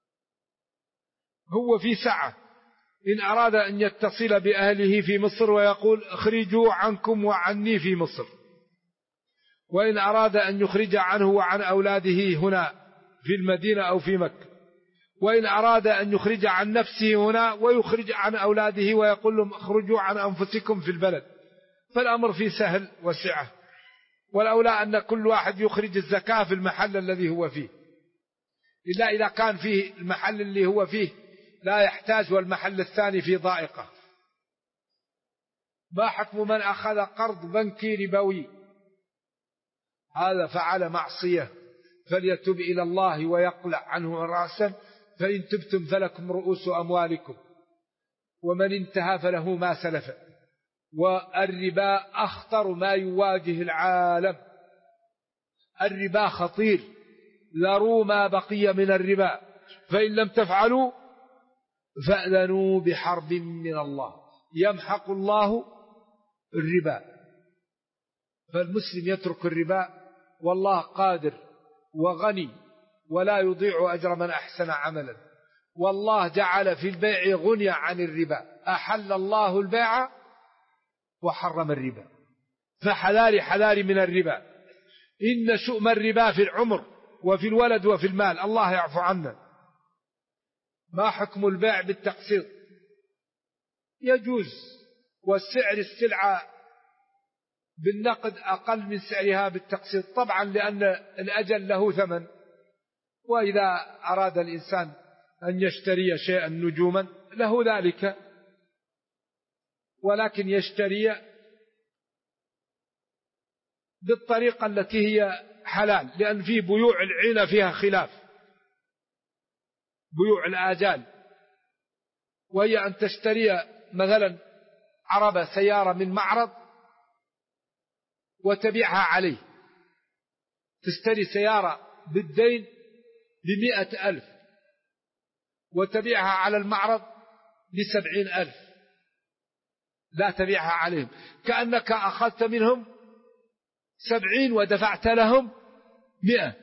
هو في سعة. إن أراد أن يتصل بأهله في مصر ويقول: اخرجوا عنكم وعني في مصر، وإن أراد أن يخرج عنه وعن أولاده هنا في المدينة أو في مكة، وإن أراد أن يخرج عن نفسه هنا ويخرج عن أولاده ويقول لهم اخرجوا عن أنفسكم في البلد، فالأمر فيه سهل وسعة. والأولى أن كل واحد يخرج الزكاة في المحل الذي هو فيه، إلا إذا كان فيه المحل اللي هو فيه لا يحتاج والمحل الثاني في ضائقة. ما حكم من أخذ قرض بنكي ربوي؟ هذا فعل معصية، فليتب إلى الله ويقلع عنه رأسا، فإن تبتم فلكم رؤوس أموالكم، ومن انتهى فله ما سلف. والربا أخطر ما يواجه العالم. الربا خطير، ذروا ما بقي من الربا، فإن لم تفعلوا فأذنوا بحرب من الله. يمحق الله الربا، فالمسلم يترك الربا، والله قادر وغني ولا يضيع أجر من أحسن عملا. والله جعل في البيع غنية عن الربا، أحل الله البيع وحرم الربا، فحذاري من الربا. إن شؤم الربا في العمر وفي الولد وفي المال، الله يعفو عنا. ما حكم البيع بالتقسيط؟ يجوز، والسعر السلعة بالنقد أقل من سعرها بالتقسيط طبعا، لأن الأجل له ثمن. وإذا أراد الإنسان أن يشتري شيئا نجوما له ذلك، ولكن يشتري بالطريقة التي هي حلال، لأن في بيوع العينة فيها خلاف. بيوع الآجال، وهي أن تشتري مثلا عربة سيارة من معرض وتبيعها عليه، تشتري سيارة بالدين ب100,000 وتبيعها على المعرض ب70,000، لا تبيعها عليهم، كأنك أخذت منهم 70 ودفعت لهم 100.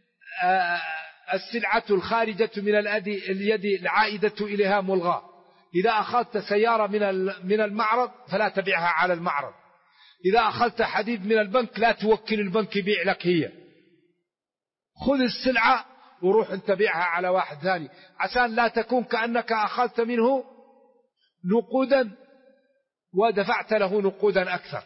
السلعة الخارجة من اليد العائدة إليها ملغاة. إذا أخذت سيارة من المعرض فلا تبيعها على المعرض، إذا أخذت حديد من البنك لا توكل البنك يبيع لك هي، خذ السلعة وروح انت بيعها على واحد ثاني، عشان لا تكون كأنك أخذت منه نقودا ودفعت له نقودا أكثر.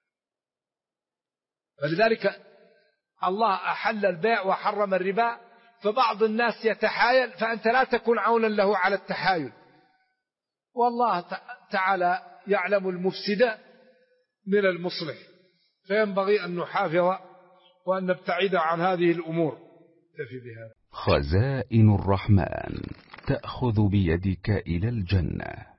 فلذلك الله أحل البيع وحرم الربا، فبعض الناس يتحايل، فأنت لا تكون عونا له على التحايل، والله تعالى يعلم المفسد من المصلح، فينبغي أن نحافظ وأن نبتعد عن هذه الأمور. تفي بها. خزائن الرحمن تأخذ بيدك إلى الجنة.